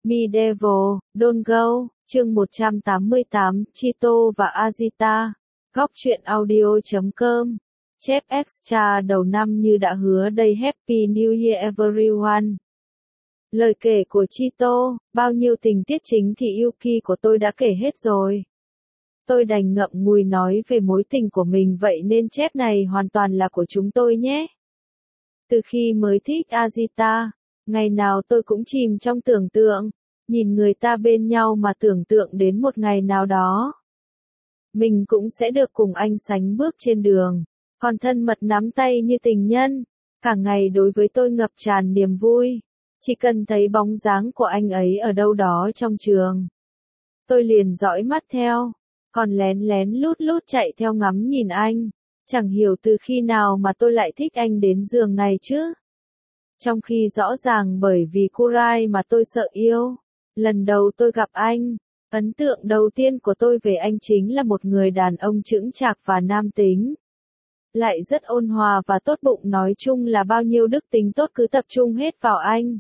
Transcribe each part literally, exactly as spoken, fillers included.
Medieval, Don't Go, chương một trăm tám mươi tám, Chito và Azita. Góc truyện audio chấm com. Chép extra đầu năm như đã hứa đây. Happy New Year everyone. Lời kể của Chito, bao nhiêu tình tiết chính thì Yuki của tôi đã kể hết rồi. Tôi đành ngậm ngùi nói về mối tình của mình, vậy nên chép này hoàn toàn là của chúng tôi nhé. Từ khi mới thích Azita, ngày nào tôi cũng chìm trong tưởng tượng, nhìn người ta bên nhau mà tưởng tượng đến một ngày nào đó. Mình cũng sẽ được cùng anh sánh bước trên đường, còn thân mật nắm tay như tình nhân. Cả ngày đối với tôi ngập tràn niềm vui, chỉ cần thấy bóng dáng của anh ấy ở đâu đó trong trường, tôi liền dõi mắt theo, còn lén lén lút lút chạy theo ngắm nhìn anh. Chẳng hiểu từ khi nào mà tôi lại thích anh đến giường này chứ. Trong khi rõ ràng bởi vì Kurai mà tôi sợ yêu. Lần đầu tôi gặp anh, ấn tượng đầu tiên của tôi về anh chính là một người đàn ông chững chạc và nam tính. Lại rất ôn hòa và tốt bụng, nói chung là bao nhiêu đức tính tốt cứ tập trung hết vào anh.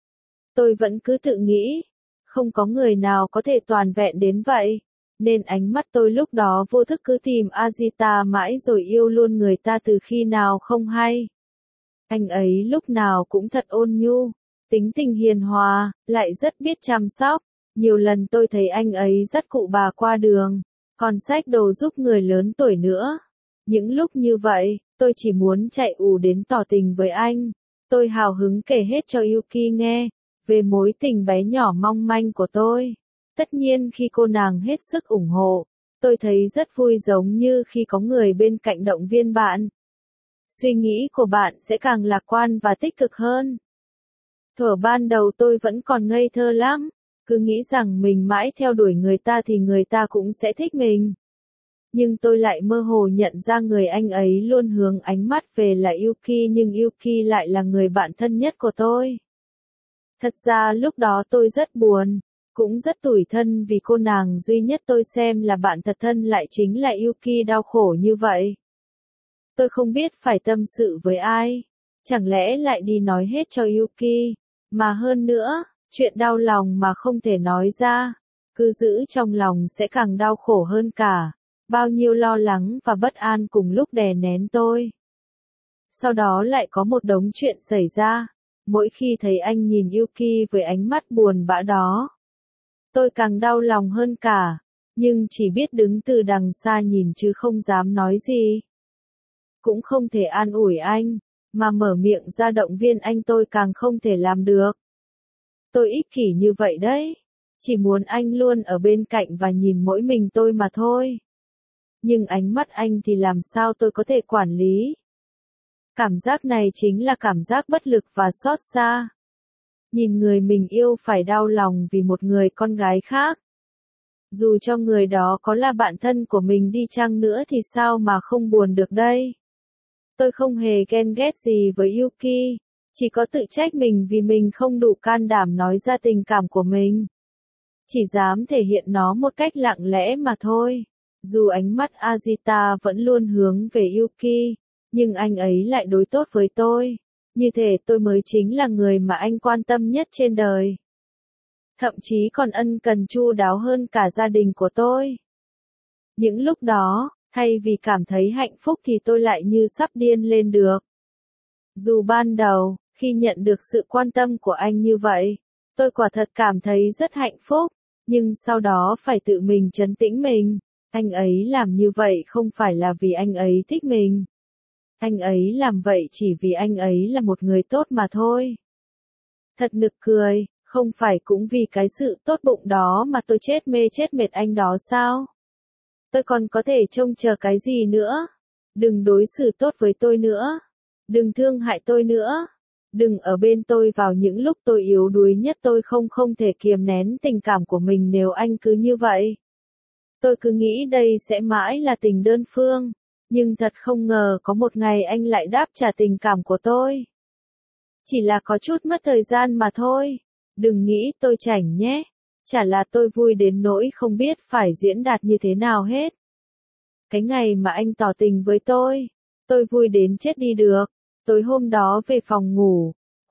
Tôi vẫn cứ tự nghĩ, không có người nào có thể toàn vẹn đến vậy. Nên ánh mắt tôi lúc đó vô thức cứ tìm Azita mãi rồi yêu luôn người ta từ khi nào không hay. Anh ấy lúc nào cũng thật ôn nhu, tính tình hiền hòa, lại rất biết chăm sóc. Nhiều lần tôi thấy anh ấy dắt cụ bà qua đường, còn xách đồ giúp người lớn tuổi nữa. Những lúc như vậy, tôi chỉ muốn chạy ù đến tỏ tình với anh. Tôi hào hứng kể hết cho Yuki nghe, về mối tình bé nhỏ mong manh của tôi. Tất nhiên khi cô nàng hết sức ủng hộ, tôi thấy rất vui, giống như khi có người bên cạnh động viên bạn. Suy nghĩ của bạn sẽ càng lạc quan và tích cực hơn. Thuở ban đầu tôi vẫn còn ngây thơ lắm, cứ nghĩ rằng mình mãi theo đuổi người ta thì người ta cũng sẽ thích mình. Nhưng tôi lại mơ hồ nhận ra người anh ấy luôn hướng ánh mắt về là Yuki, nhưng Yuki lại là người bạn thân nhất của tôi. Thật ra lúc đó tôi rất buồn, cũng rất tủi thân vì cô nàng duy nhất tôi xem là bạn thật thân lại chính là Yuki đau khổ như vậy. Tôi không biết phải tâm sự với ai, chẳng lẽ lại đi nói hết cho Yuki, mà hơn nữa, chuyện đau lòng mà không thể nói ra, cứ giữ trong lòng sẽ càng đau khổ hơn cả. Bao nhiêu lo lắng và bất an cùng lúc đè nén tôi. Sau đó lại có một đống chuyện xảy ra, mỗi khi thấy anh nhìn Yuki với ánh mắt buồn bã đó, tôi càng đau lòng hơn cả, nhưng chỉ biết đứng từ đằng xa nhìn chứ không dám nói gì. Cũng không thể an ủi anh, mà mở miệng ra động viên anh tôi càng không thể làm được. Tôi ích kỷ như vậy đấy, chỉ muốn anh luôn ở bên cạnh và nhìn mỗi mình tôi mà thôi. Nhưng ánh mắt anh thì làm sao tôi có thể quản lý. Cảm giác này chính là cảm giác bất lực và xót xa. Nhìn người mình yêu phải đau lòng vì một người con gái khác. Dù cho người đó có là bạn thân của mình đi chăng nữa thì sao mà không buồn được đây. Tôi không hề ghen ghét gì với Yuki, chỉ có tự trách mình vì mình không đủ can đảm nói ra tình cảm của mình. Chỉ dám thể hiện nó một cách lặng lẽ mà thôi. Dù ánh mắt Azita vẫn luôn hướng về Yuki, nhưng anh ấy lại đối tốt với tôi. Như thể tôi mới chính là người mà anh quan tâm nhất trên đời. Thậm chí còn ân cần chu đáo hơn cả gia đình của tôi. Những lúc đó, thay vì cảm thấy hạnh phúc thì tôi lại như sắp điên lên được. Dù ban đầu, khi nhận được sự quan tâm của anh như vậy, tôi quả thật cảm thấy rất hạnh phúc, nhưng sau đó phải tự mình trấn tĩnh mình. Anh ấy làm như vậy không phải là vì anh ấy thích mình. Anh ấy làm vậy chỉ vì anh ấy là một người tốt mà thôi. Thật nực cười, không phải cũng vì cái sự tốt bụng đó mà tôi chết mê chết mệt anh đó sao? Tôi còn có thể trông chờ cái gì nữa? Đừng đối xử tốt với tôi nữa. Đừng thương hại tôi nữa. Đừng ở bên tôi vào những lúc tôi yếu đuối nhất. Tôi không không thể kiềm nén tình cảm của mình nếu anh cứ như vậy. Tôi cứ nghĩ đây sẽ mãi là tình đơn phương, nhưng thật không ngờ có một ngày anh lại đáp trả tình cảm của tôi. Chỉ là có chút mất thời gian mà thôi. Đừng nghĩ tôi chảnh nhé. Chả là tôi vui đến nỗi không biết phải diễn đạt như thế nào hết. Cái ngày mà anh tỏ tình với tôi, tôi vui đến chết đi được. Tối hôm đó về phòng ngủ,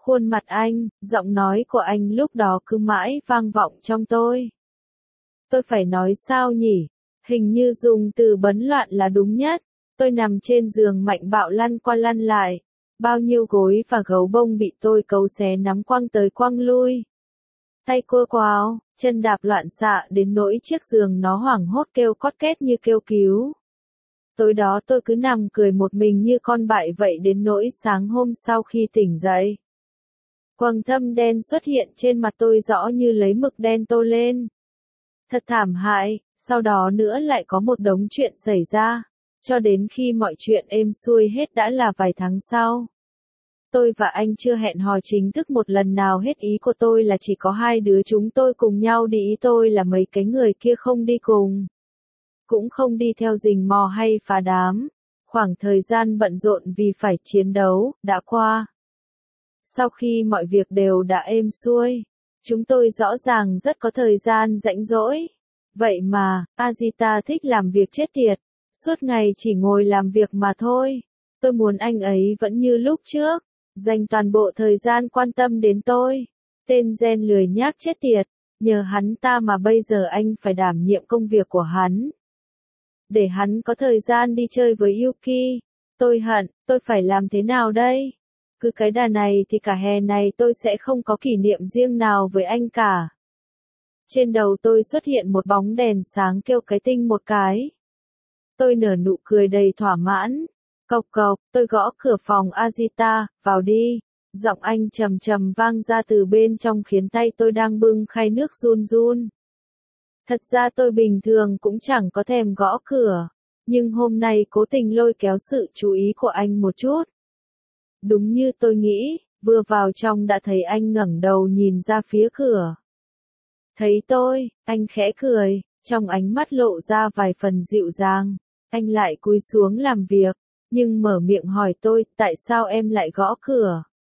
khuôn mặt anh, giọng nói của anh lúc đó cứ mãi vang vọng trong tôi. Tôi phải nói sao nhỉ? Hình như dùng từ bấn loạn là đúng nhất. Tôi nằm trên giường mạnh bạo lăn qua lăn lại. Bao nhiêu gối và gấu bông bị tôi cấu xé nắm quăng tới quăng lui. Tay cua quào, chân đạp loạn xạ đến nỗi chiếc giường nó hoảng hốt kêu cót két như kêu cứu. Tối đó tôi cứ nằm cười một mình như con bại vậy đến nỗi sáng hôm sau khi tỉnh dậy. Quầng thâm đen xuất hiện trên mặt tôi rõ như lấy mực đen tô lên. Thật thảm hại, sau đó nữa lại có một đống chuyện xảy ra, cho đến khi mọi chuyện êm xuôi hết đã là vài tháng sau. Tôi và anh chưa hẹn hò chính thức một lần nào hết, ý của tôi là chỉ có hai đứa chúng tôi cùng nhau đi, ý tôi là mấy cái người kia không đi cùng. Cũng không đi theo rình mò hay phá đám. Khoảng thời gian bận rộn vì phải chiến đấu, đã qua. Sau khi mọi việc đều đã êm xuôi, chúng tôi rõ ràng rất có thời gian rảnh rỗi. Vậy mà, Azita thích làm việc chết tiệt, suốt ngày chỉ ngồi làm việc mà thôi. Tôi muốn anh ấy vẫn như lúc trước, dành toàn bộ thời gian quan tâm đến tôi. Tên gen lười nhác chết tiệt, nhờ hắn ta mà bây giờ anh phải đảm nhiệm công việc của hắn. Để hắn có thời gian đi chơi với Yuki. Tôi hận, tôi phải làm thế nào đây? Cứ cái đà này thì cả hè này tôi sẽ không có kỷ niệm riêng nào với anh cả. Trên đầu tôi xuất hiện một bóng đèn sáng kêu cái tinh một cái. Tôi nở nụ cười đầy thỏa mãn. Cộc cộc, tôi gõ cửa phòng Azita, vào đi. Giọng anh trầm trầm vang ra từ bên trong khiến tay tôi đang bưng khay nước run run. Thật ra tôi bình thường cũng chẳng có thèm gõ cửa, nhưng hôm nay cố tình lôi kéo sự chú ý của anh một chút. Đúng như tôi nghĩ, vừa vào trong đã thấy anh ngẩng đầu nhìn ra phía cửa. Thấy tôi, anh khẽ cười, trong ánh mắt lộ ra vài phần dịu dàng. Anh lại cúi xuống làm việc, nhưng mở miệng hỏi tôi, tại sao em lại gõ cửa?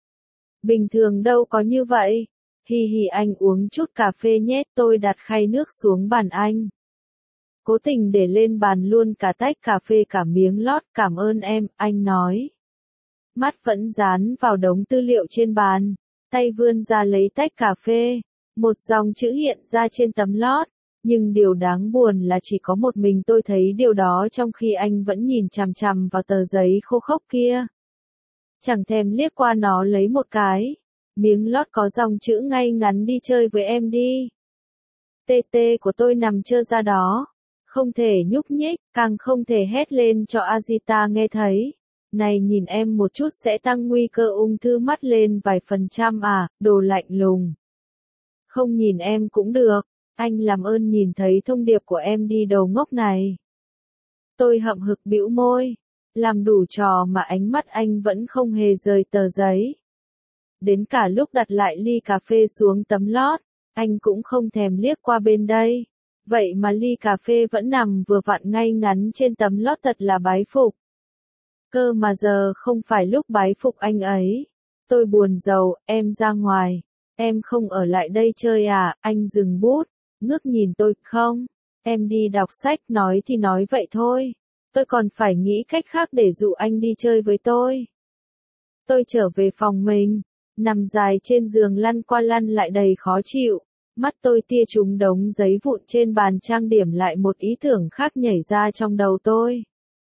Bình thường đâu có như vậy. Hi hi, anh uống chút cà phê nhé. Tôi đặt khay nước xuống bàn anh. Cố tình để lên bàn luôn cả tách cà phê cả miếng lót. Cảm ơn em, anh nói. Mắt vẫn dán vào đống tư liệu trên bàn. Tay vươn ra lấy tách cà phê. Một dòng chữ hiện ra trên tấm lót. Nhưng điều đáng buồn là chỉ có một mình tôi thấy điều đó trong khi anh vẫn nhìn chằm chằm vào tờ giấy khô khốc kia. Chẳng thèm liếc qua nó lấy một cái. Miếng lót có dòng chữ ngay ngắn đi chơi với em đi. Tê tê của tôi nằm trơ ra đó. Không thể nhúc nhích, càng không thể hét lên cho Azita nghe thấy. Này nhìn em một chút sẽ tăng nguy cơ ung thư mắt lên vài phần trăm à, đồ lạnh lùng. Không nhìn em cũng được, anh làm ơn nhìn thấy thông điệp của em đi đầu ngốc này. Tôi hậm hực bĩu môi, làm đủ trò mà ánh mắt anh vẫn không hề rời tờ giấy. Đến cả lúc đặt lại ly cà phê xuống tấm lót, anh cũng không thèm liếc qua bên đây. Vậy mà ly cà phê vẫn nằm vừa vặn ngay ngắn trên tấm lót, thật là bái phục. Cơ mà giờ không phải lúc bái phục anh ấy. Tôi buồn rầu, em ra ngoài. Em không ở lại đây chơi à? Anh dừng bút, ngước nhìn tôi, không. Em đi đọc sách, nói thì nói vậy thôi. Tôi còn phải nghĩ cách khác để dụ anh đi chơi với tôi. Tôi trở về phòng mình, nằm dài trên giường lăn qua lăn lại đầy khó chịu. Mắt tôi tia trúng đống giấy vụn trên bàn trang điểm, lại một ý tưởng khác nhảy ra trong đầu tôi.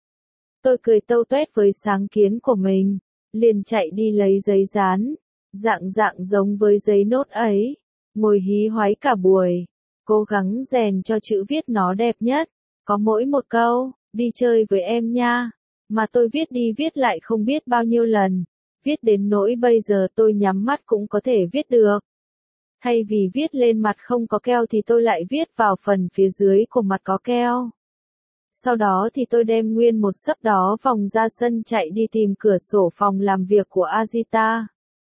Tôi cười tâu tuét với sáng kiến của mình, liền chạy đi lấy giấy dán, dạng dạng giống với giấy nốt ấy, ngồi hí hoáy cả buổi, cố gắng rèn cho chữ viết nó đẹp nhất, có mỗi một câu, đi chơi với em nha, mà tôi viết đi viết lại không biết bao nhiêu lần, viết đến nỗi bây giờ tôi nhắm mắt cũng có thể viết được. Thay vì viết lên mặt không có keo thì tôi lại viết vào phần phía dưới của mặt có keo. Sau đó thì tôi đem nguyên một sấp đó vòng ra sân chạy đi tìm cửa sổ phòng làm việc của Azita.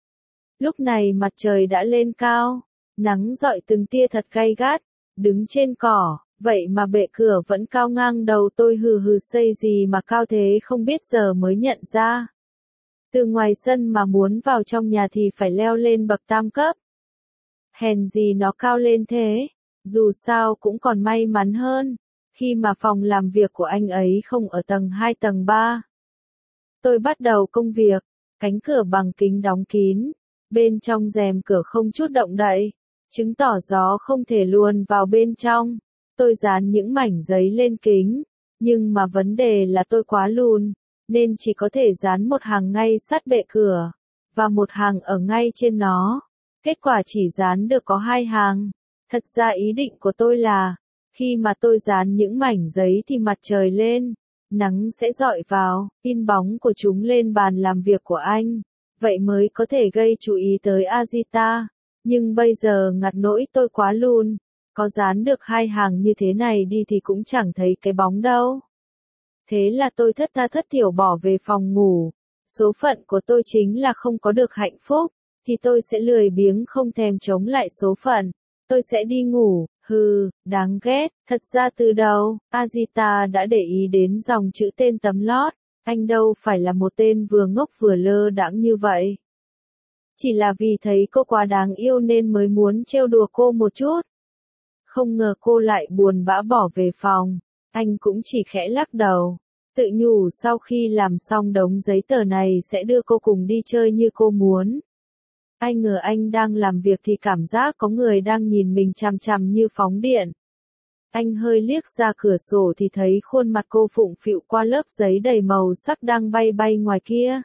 Lúc này mặt trời đã lên cao, nắng rọi từng tia thật gay gắt, đứng trên cỏ, vậy mà bệ cửa vẫn cao ngang đầu tôi, hừ hừ, xây gì mà cao thế không biết, giờ mới nhận ra. Từ ngoài sân mà muốn vào trong nhà thì phải leo lên bậc tam cấp. Hèn gì nó cao lên thế, dù sao cũng còn may mắn hơn, khi mà phòng làm việc của anh ấy không ở tầng hai tầng ba. Tôi bắt đầu công việc, cánh cửa bằng kính đóng kín, Bên trong rèm cửa không chút động đậy, chứng tỏ gió không thể luồn vào bên trong. Tôi dán những mảnh giấy lên kính, nhưng mà vấn đề là tôi quá lùn, nên chỉ có thể dán một hàng ngay sát bệ cửa, và một hàng ở ngay trên nó. Kết quả chỉ dán được có hai hàng. Thật ra ý định của tôi là, khi mà tôi dán những mảnh giấy thì mặt trời lên, nắng sẽ rọi vào, in bóng của chúng lên bàn làm việc của anh. Vậy mới có thể gây chú ý tới Azita. Nhưng bây giờ ngặt nỗi tôi quá lùn, có dán được hai hàng như thế này đi thì cũng chẳng thấy cái bóng đâu. Thế là tôi thất tha thất thểu bỏ về phòng ngủ. Số phận của tôi chính là không có được hạnh phúc, thì tôi sẽ lười biếng không thèm chống lại số phận. Tôi sẽ đi ngủ, hừ, đáng ghét. Thật ra từ đầu, Azita đã để ý đến dòng chữ tên tấm lót. Anh đâu phải là một tên vừa ngốc vừa lơ đãng như vậy. Chỉ là vì thấy cô quá đáng yêu nên mới muốn trêu đùa cô một chút. Không ngờ cô lại buồn bã bỏ về phòng. Anh cũng chỉ khẽ lắc đầu, tự nhủ sau khi làm xong đống giấy tờ này sẽ đưa cô cùng đi chơi như cô muốn. Ai ngờ anh đang làm việc thì cảm giác có người đang nhìn mình chằm chằm như phóng điện. Anh hơi liếc ra cửa sổ thì thấy khuôn mặt cô phụng phịu qua lớp giấy đầy màu sắc đang bay bay ngoài kia.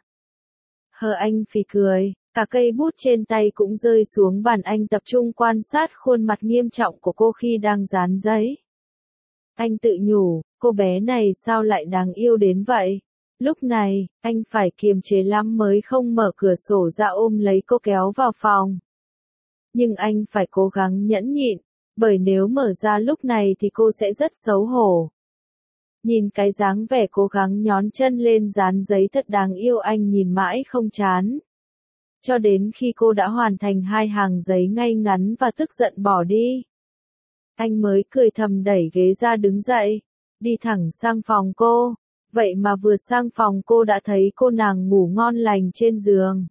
Hờ anh phì cười, cả cây bút trên tay cũng rơi xuống bàn, anh tập trung quan sát khuôn mặt nghiêm trọng của cô khi đang dán giấy. Anh tự nhủ, cô bé này sao lại đáng yêu đến vậy? Lúc này, anh phải kiềm chế lắm mới không mở cửa sổ ra ôm lấy cô kéo vào phòng. Nhưng anh phải cố gắng nhẫn nhịn, bởi nếu mở ra lúc này thì cô sẽ rất xấu hổ. Nhìn cái dáng vẻ cố gắng nhón chân lên dán giấy thật đáng yêu, anh nhìn mãi không chán. Cho đến khi cô đã hoàn thành hai hàng giấy ngay ngắn và tức giận bỏ đi. Anh mới cười thầm đẩy ghế ra đứng dậy, đi thẳng sang phòng cô. Vậy mà vừa sang phòng cô đã thấy cô nàng ngủ ngon lành trên giường.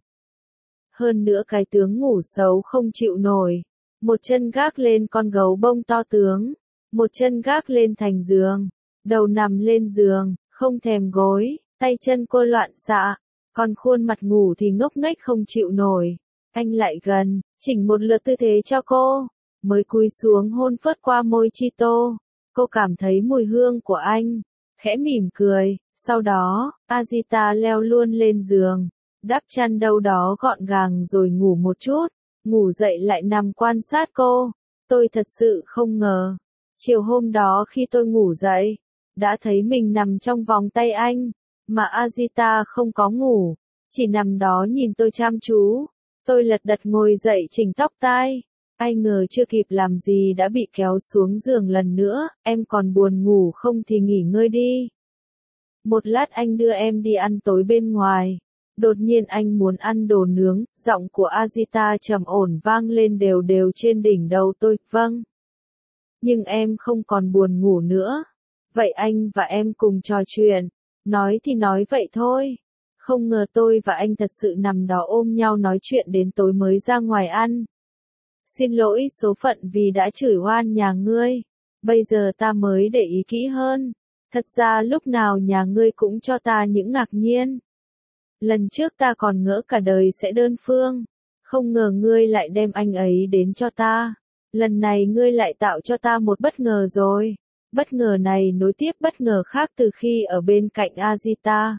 Hơn nữa cái tướng ngủ xấu không chịu nổi. Một chân gác lên con gấu bông to tướng, một chân gác lên thành giường, đầu nằm lên giường, không thèm gối, tay chân cô loạn xạ, còn khuôn mặt ngủ thì ngốc nghếch không chịu nổi. Anh lại gần, chỉnh một lượt tư thế cho cô, mới cúi xuống hôn phớt qua môi Chito. Cô cảm thấy mùi hương của anh, khẽ mỉm cười. Sau đó, Azita leo luôn lên giường, đắp chăn đâu đó gọn gàng rồi ngủ một chút. Ngủ dậy lại nằm quan sát cô. Tôi thật sự không ngờ. Chiều hôm đó khi tôi ngủ dậy, đã thấy mình nằm trong vòng tay anh, mà Azita không có ngủ, chỉ nằm đó nhìn tôi chăm chú. Tôi lật đật ngồi dậy chỉnh tóc tai. Ai ngờ chưa kịp làm gì đã bị kéo xuống giường lần nữa. Em còn buồn ngủ không thì nghỉ ngơi đi. Một lát anh đưa em đi ăn tối bên ngoài. Đột nhiên anh muốn ăn đồ nướng, giọng của Azita trầm ổn vang lên đều đều trên đỉnh đầu tôi, vâng. Nhưng em không còn buồn ngủ nữa. Vậy anh và em cùng trò chuyện. Nói thì nói vậy thôi. Không ngờ tôi và anh thật sự nằm đó ôm nhau nói chuyện đến tối mới ra ngoài ăn. Xin lỗi số phận vì đã chửi oan nhà ngươi. Bây giờ ta mới để ý kỹ hơn. Thật ra lúc nào nhà ngươi cũng cho ta những ngạc nhiên. Lần trước ta còn ngỡ cả đời sẽ đơn phương. Không ngờ ngươi lại đem anh ấy đến cho ta. Lần này ngươi lại tạo cho ta một bất ngờ rồi. Bất ngờ này nối tiếp bất ngờ khác từ khi ở bên cạnh Azita.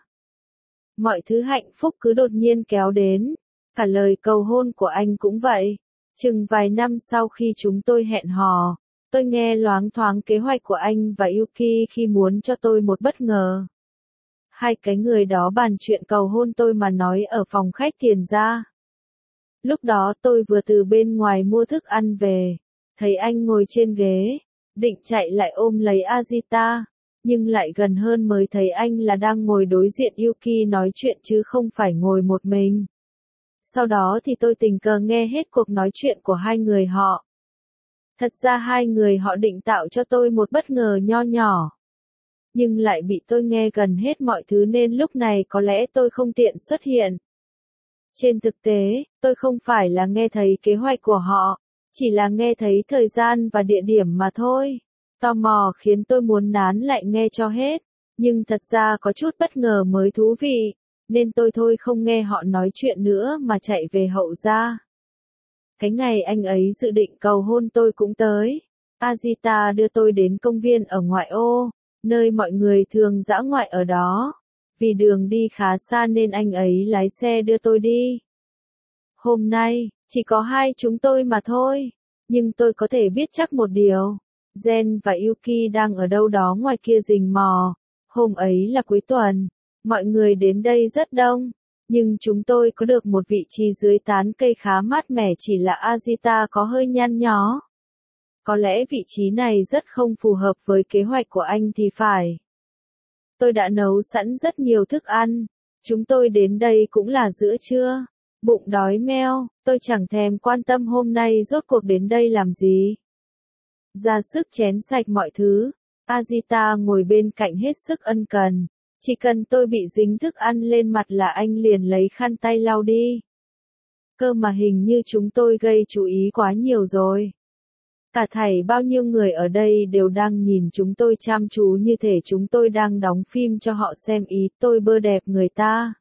Mọi thứ hạnh phúc cứ đột nhiên kéo đến. Cả lời cầu hôn của anh cũng vậy. Chừng vài năm sau khi chúng tôi hẹn hò, tôi nghe loáng thoáng kế hoạch của anh và Yuki khi muốn cho tôi một bất ngờ. Hai cái người đó bàn chuyện cầu hôn tôi mà nói ở phòng khách tiền ra. Lúc đó tôi vừa từ bên ngoài mua thức ăn về, thấy anh ngồi trên ghế, định chạy lại ôm lấy Azita, nhưng lại gần hơn mới thấy anh là đang ngồi đối diện Yuki nói chuyện chứ không phải ngồi một mình. Sau đó thì tôi tình cờ nghe hết cuộc nói chuyện của hai người họ. Thật ra hai người họ định tạo cho tôi một bất ngờ nho nhỏ. Nhưng lại bị tôi nghe gần hết mọi thứ nên lúc này có lẽ tôi không tiện xuất hiện. Trên thực tế, tôi không phải là nghe thấy kế hoạch của họ, chỉ là nghe thấy thời gian và địa điểm mà thôi. Tò mò khiến tôi muốn nán lại nghe cho hết, nhưng thật ra có chút bất ngờ mới thú vị. nên tôi thôi không nghe họ nói chuyện nữa mà chạy về hậu gia. Cái ngày anh ấy dự định cầu hôn tôi cũng tới. Azita đưa tôi đến công viên ở ngoại ô, nơi mọi người thường dã ngoại ở đó. Vì đường đi khá xa nên anh ấy lái xe đưa tôi đi. Hôm nay, chỉ có hai chúng tôi mà thôi. Nhưng tôi có thể biết chắc một điều. Gen và Yuki đang ở đâu đó ngoài kia rình mò. Hôm ấy là cuối tuần. Mọi người đến đây rất đông. Nhưng chúng tôi có được một vị trí dưới tán cây khá mát mẻ, chỉ là Azita có hơi nhăn nhó. Có lẽ vị trí này rất không phù hợp với kế hoạch của anh thì phải. Tôi đã nấu sẵn rất nhiều thức ăn. Chúng tôi đến đây cũng là giữa trưa. Bụng đói meo, tôi chẳng thèm quan tâm hôm nay rốt cuộc đến đây làm gì. Ra sức chén sạch mọi thứ. Azita ngồi bên cạnh hết sức ân cần. Chỉ cần tôi bị dính thức ăn lên mặt là anh liền lấy khăn tay lau đi. Cơ mà hình như chúng tôi gây chú ý quá nhiều rồi. Cả thảy bao nhiêu người ở đây đều đang nhìn chúng tôi chăm chú như thể chúng tôi đang đóng phim cho họ xem, ý tôi bơ đẹp người ta.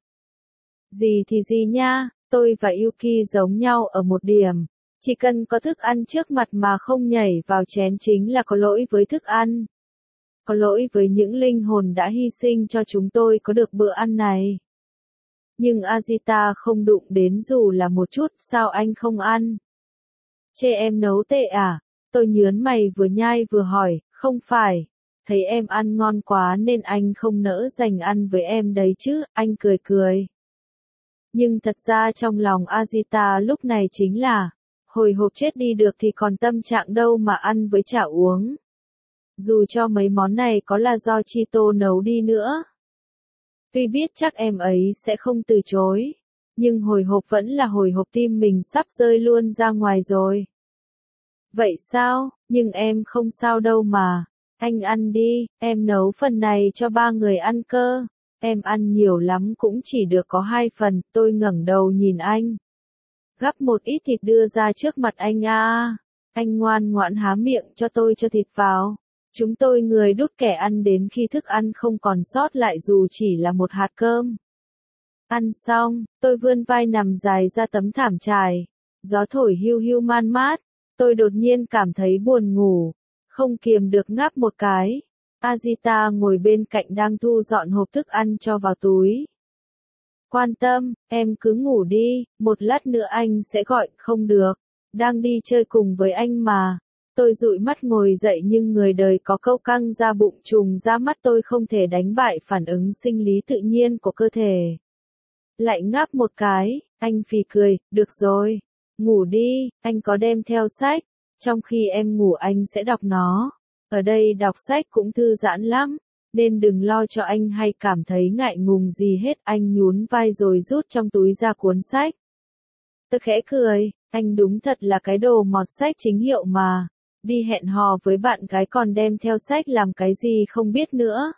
Gì thì gì nha, tôi và Yuki giống nhau ở một điểm. Chỉ cần có thức ăn trước mặt mà không nhảy vào chén chính là có lỗi với thức ăn. Có lỗi với những linh hồn đã hy sinh cho chúng tôi có được bữa ăn này. Nhưng Azita không đụng đến dù là một chút, sao anh không ăn? Chê em nấu tệ à? Tôi nhớn mày vừa nhai vừa hỏi, không phải. Thấy em ăn ngon quá nên anh không nỡ dành ăn với em đấy chứ, anh cười cười. Nhưng thật ra trong lòng Azita lúc này chính là, hồi hộp chết đi được thì còn tâm trạng đâu mà ăn với chả uống. Dù cho mấy món này có là do Chito nấu đi nữa. Tuy biết chắc em ấy sẽ không từ chối, nhưng hồi hộp vẫn là hồi hộp, tim mình sắp rơi luôn ra ngoài rồi. Vậy sao, nhưng em không sao đâu mà. Anh ăn đi, em nấu phần này cho ba người ăn cơ. Em ăn nhiều lắm cũng chỉ được có hai phần, tôi ngẩng đầu nhìn anh. Gắp một ít thịt đưa ra trước mặt anh à. Anh ngoan ngoãn há miệng cho tôi cho thịt vào. Chúng tôi người đút kẻ ăn đến khi thức ăn không còn sót lại dù chỉ là một hạt cơm. Ăn xong, tôi vươn vai nằm dài ra tấm thảm trải. Gió thổi hiu hiu man mát. Tôi đột nhiên cảm thấy buồn ngủ. Không kiềm được ngáp một cái. Azita ngồi bên cạnh đang thu dọn hộp thức ăn cho vào túi. Quan tâm, em cứ ngủ đi, một lát nữa anh sẽ gọi, không được. Đang đi chơi cùng với anh mà. Tôi dụi mắt ngồi dậy nhưng người đời có câu căng ra bụng trùng ra mắt, tôi không thể đánh bại phản ứng sinh lý tự nhiên của cơ thể. Lại ngáp một cái, anh phì cười, được rồi. Ngủ đi, anh có đem theo sách. Trong khi em ngủ anh sẽ đọc nó. Ở đây đọc sách cũng thư giãn lắm. Nên đừng lo cho anh hay cảm thấy ngại ngùng gì hết. Anh nhún vai rồi rút trong túi ra cuốn sách. Tôi khẽ cười, anh đúng thật là cái đồ mọt sách chính hiệu mà. Đi hẹn hò với bạn gái còn đem theo sách làm cái gì không biết nữa.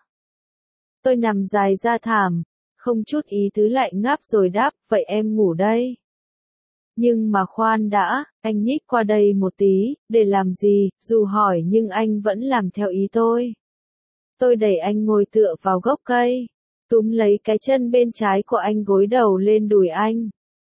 Tôi nằm dài ra thảm, không chút ý tứ lại ngáp rồi đáp, vậy em ngủ đây. Nhưng mà khoan đã, anh nhích qua đây một tí, để làm gì, dù hỏi nhưng anh vẫn làm theo ý tôi. Tôi đẩy anh ngồi tựa vào gốc cây, túm lấy cái chân bên trái của anh gối đầu lên đùi anh.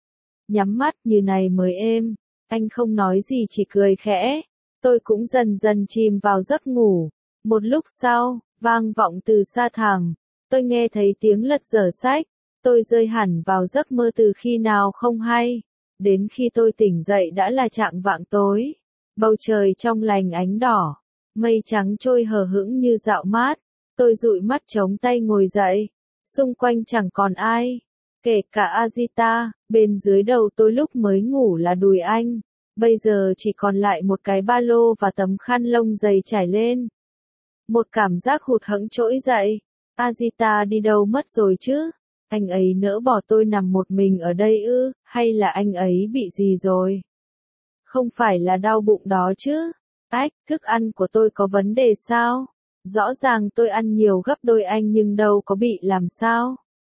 Nhắm mắt như này mới êm, anh không nói gì chỉ cười khẽ. Tôi cũng dần dần chìm vào giấc ngủ. Một lúc sau, vang vọng từ xa thẳng, tôi nghe thấy tiếng lật dở sách. Tôi rơi hẳn vào giấc mơ từ khi nào không hay. Đến khi tôi tỉnh dậy đã là chạng vạng tối. Bầu trời trong lành ánh đỏ, mây trắng trôi hờ hững như dạo mát. Tôi dụi mắt chống tay ngồi dậy. Xung quanh chẳng còn ai, kể cả Azita. Bên dưới đầu tôi lúc mới ngủ là đùi anh. Bây giờ chỉ còn lại một cái ba lô và tấm khăn lông dày trải lên. Một cảm giác hụt hẫng trỗi dậy. Azita đi đâu mất rồi chứ? Anh ấy nỡ bỏ tôi nằm một mình ở đây ư, hay là anh ấy bị gì rồi? Không phải là đau bụng đó chứ? Ách, thức ăn của tôi có vấn đề sao? Rõ ràng tôi ăn nhiều gấp đôi anh nhưng đâu có bị làm sao?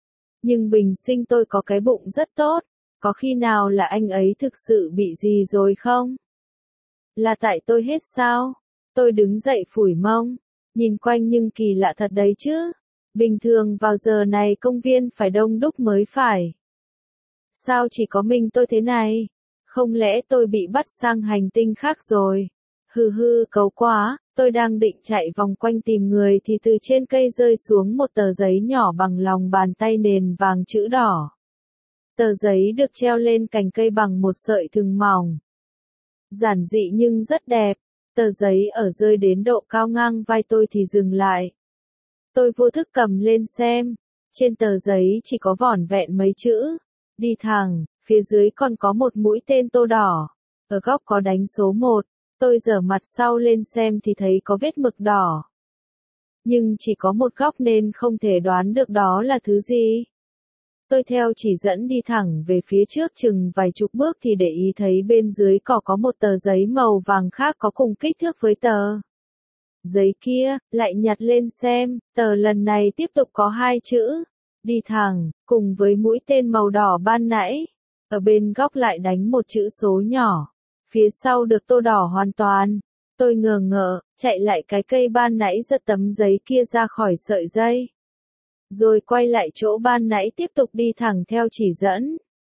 Nhưng bình sinh tôi có cái bụng rất tốt. Có khi nào là anh ấy thực sự bị gì rồi không? Là tại tôi hết sao? Tôi đứng dậy phủi mông, nhìn quanh nhưng kỳ lạ thật đấy chứ. Bình thường vào giờ này công viên phải đông đúc mới phải. Sao chỉ có mình tôi thế này? Không lẽ tôi bị bắt sang hành tinh khác rồi? Hừ hừ, cấu quá, tôi đang định chạy vòng quanh tìm người thì từ trên cây rơi xuống một tờ giấy nhỏ bằng lòng bàn tay nền vàng chữ đỏ. Tờ giấy được treo lên cành cây bằng một sợi thừng mỏng. Giản dị nhưng rất đẹp, tờ giấy ở rơi đến độ cao ngang vai tôi thì dừng lại. Tôi vô thức cầm lên xem, trên tờ giấy chỉ có vỏn vẹn mấy chữ, đi thẳng, phía dưới còn có một mũi tên tô đỏ, ở góc có đánh số một, tôi giở mặt sau lên xem thì thấy có vết mực đỏ. Nhưng chỉ có một góc nên không thể đoán được đó là thứ gì. Tôi theo chỉ dẫn đi thẳng về phía trước chừng vài chục bước thì để ý thấy bên dưới cỏ có một tờ giấy màu vàng khác có cùng kích thước với tờ giấy kia, lại nhặt lên xem, tờ lần này tiếp tục có hai chữ, đi thẳng, cùng với mũi tên màu đỏ ban nãy, ở bên góc lại đánh một chữ số nhỏ, phía sau được tô đỏ hoàn toàn. Tôi ngờ ngợ, chạy lại cái cây ban nãy giật tấm giấy kia ra khỏi sợi dây. Rồi quay lại chỗ ban nãy tiếp tục đi thẳng theo chỉ dẫn.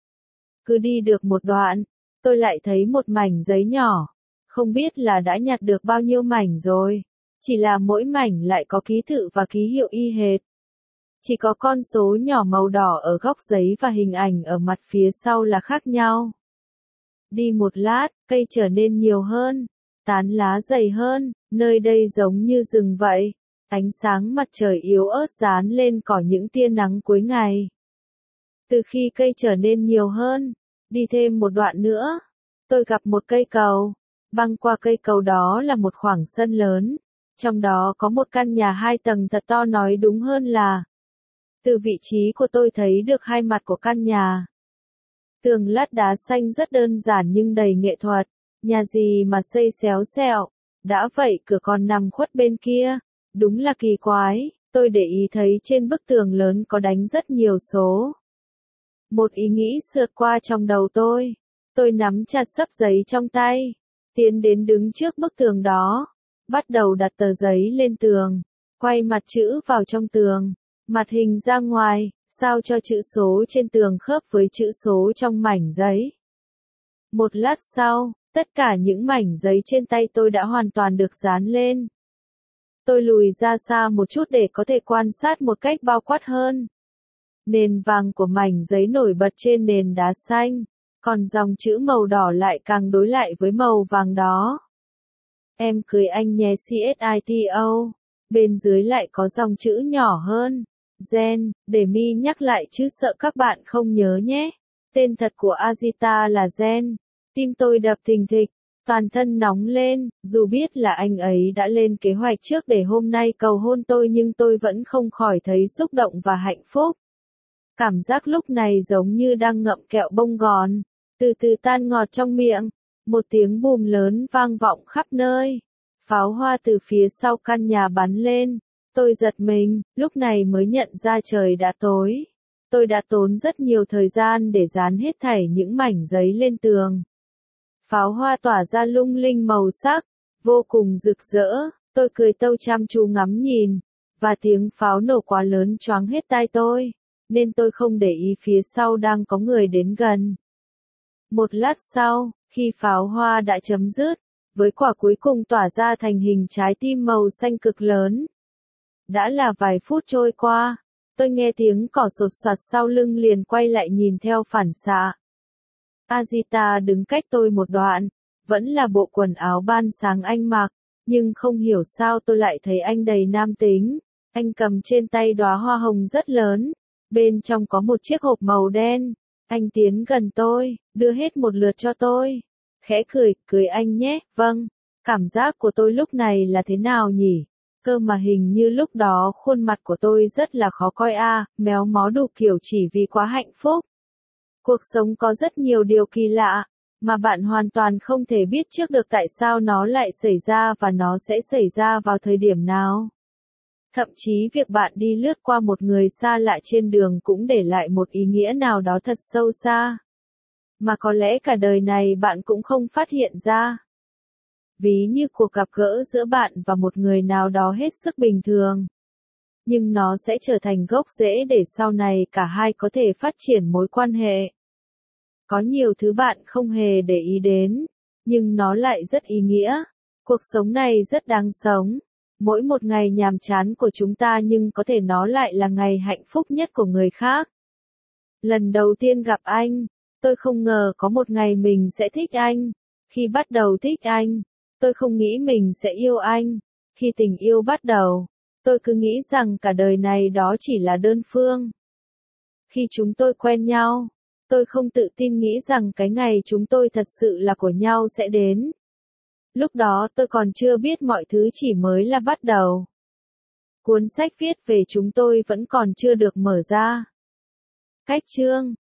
Cứ đi được một đoạn, tôi lại thấy một mảnh giấy nhỏ. Không biết là đã nhặt được bao nhiêu mảnh rồi. Chỉ là mỗi mảnh lại có ký tự và ký hiệu y hệt. Chỉ có con số nhỏ màu đỏ ở góc giấy và hình ảnh ở mặt phía sau là khác nhau. Đi một lát, cây trở nên nhiều hơn, tán lá dày hơn, nơi đây giống như rừng vậy. Ánh sáng mặt trời yếu ớt dán lên cỏ những tia nắng cuối ngày. Từ khi cây trở nên nhiều hơn, đi thêm một đoạn nữa, tôi gặp một cây cầu. Băng qua cây cầu đó là một khoảng sân lớn. Trong đó có một căn nhà hai tầng thật to, nói đúng hơn là. Từ vị trí của tôi thấy được hai mặt của căn nhà. Tường lát đá xanh rất đơn giản nhưng đầy nghệ thuật. Nhà gì mà xây xéo xẹo. Đã vậy cửa còn nằm khuất bên kia. Đúng là kỳ quái, tôi để ý thấy trên bức tường lớn có đánh rất nhiều số. Một ý nghĩ sượt qua trong đầu tôi. Tôi nắm chặt xấp giấy trong tay, tiến đến đứng trước bức tường đó, bắt đầu đặt tờ giấy lên tường, quay mặt chữ vào trong tường, mặt hình ra ngoài, sao cho chữ số trên tường khớp với chữ số trong mảnh giấy. Một lát sau, tất cả những mảnh giấy trên tay tôi đã hoàn toàn được dán lên. Tôi lùi ra xa một chút để có thể quan sát một cách bao quát hơn. Nền vàng của mảnh giấy nổi bật trên nền đá xanh, còn dòng chữ màu đỏ lại càng đối lại với màu vàng đó. Em cưới anh nhé cito. Bên dưới lại có dòng chữ nhỏ hơn. Gen, để mi nhắc lại chứ sợ các bạn không nhớ nhé. Tên thật của Azita là Gen. Tim tôi đập thình thịch. Toàn thân nóng lên, dù biết là anh ấy đã lên kế hoạch trước để hôm nay cầu hôn tôi nhưng tôi vẫn không khỏi thấy xúc động và hạnh phúc. Cảm giác lúc này giống như đang ngậm kẹo bông gòn, từ từ tan ngọt trong miệng. Một tiếng bùm lớn vang vọng khắp nơi. Pháo hoa từ phía sau căn nhà bắn lên. Tôi giật mình, lúc này mới nhận ra trời đã tối. Tôi đã tốn rất nhiều thời gian để dán hết thảy những mảnh giấy lên tường. Pháo hoa tỏa ra lung linh màu sắc, vô cùng rực rỡ, tôi cười tâu chăm chú ngắm nhìn, và tiếng pháo nổ quá lớn choáng hết tai tôi, nên tôi không để ý phía sau đang có người đến gần. Một lát sau, khi pháo hoa đã chấm dứt, với quả cuối cùng tỏa ra thành hình trái tim màu xanh cực lớn. Đã là vài phút trôi qua, tôi nghe tiếng cỏ sột soạt sau lưng liền quay lại nhìn theo phản xạ. Azita đứng cách tôi một đoạn, vẫn là bộ quần áo ban sáng anh mặc, nhưng không hiểu sao tôi lại thấy anh đầy nam tính. Anh cầm trên tay đóa hoa hồng rất lớn, bên trong có một chiếc hộp màu đen. Anh tiến gần tôi, đưa hết một lượt cho tôi. Khẽ cười, cười anh nhé, vâng. Cảm giác của tôi lúc này là thế nào nhỉ? Cơ mà hình như lúc đó khuôn mặt của tôi rất là khó coi a, à, méo mó đủ kiểu chỉ vì quá hạnh phúc. Cuộc sống có rất nhiều điều kỳ lạ, mà bạn hoàn toàn không thể biết trước được tại sao nó lại xảy ra và nó sẽ xảy ra vào thời điểm nào. Thậm chí việc bạn đi lướt qua một người xa lạ trên đường cũng để lại một ý nghĩa nào đó thật sâu xa. Mà có lẽ cả đời này bạn cũng không phát hiện ra. Ví như cuộc gặp gỡ giữa bạn và một người nào đó hết sức bình thường. nhưng nó sẽ trở thành gốc rễ để sau này cả hai có thể phát triển mối quan hệ. Có nhiều thứ bạn không hề để ý đến, nhưng nó lại rất ý nghĩa. Cuộc sống này rất đáng sống. Mỗi một ngày nhàm chán của chúng ta nhưng có thể nó lại là ngày hạnh phúc nhất của người khác. Lần đầu tiên gặp anh, tôi không ngờ có một ngày mình sẽ thích anh. Khi bắt đầu thích anh, tôi không nghĩ mình sẽ yêu anh. Khi tình yêu bắt đầu, tôi cứ nghĩ rằng cả đời này đó chỉ là đơn phương. Khi chúng tôi quen nhau, tôi không tự tin nghĩ rằng cái ngày chúng tôi thật sự là của nhau sẽ đến. Lúc đó tôi còn chưa biết mọi thứ chỉ mới là bắt đầu. Cuốn sách viết về chúng tôi vẫn còn chưa được mở ra. Cách chương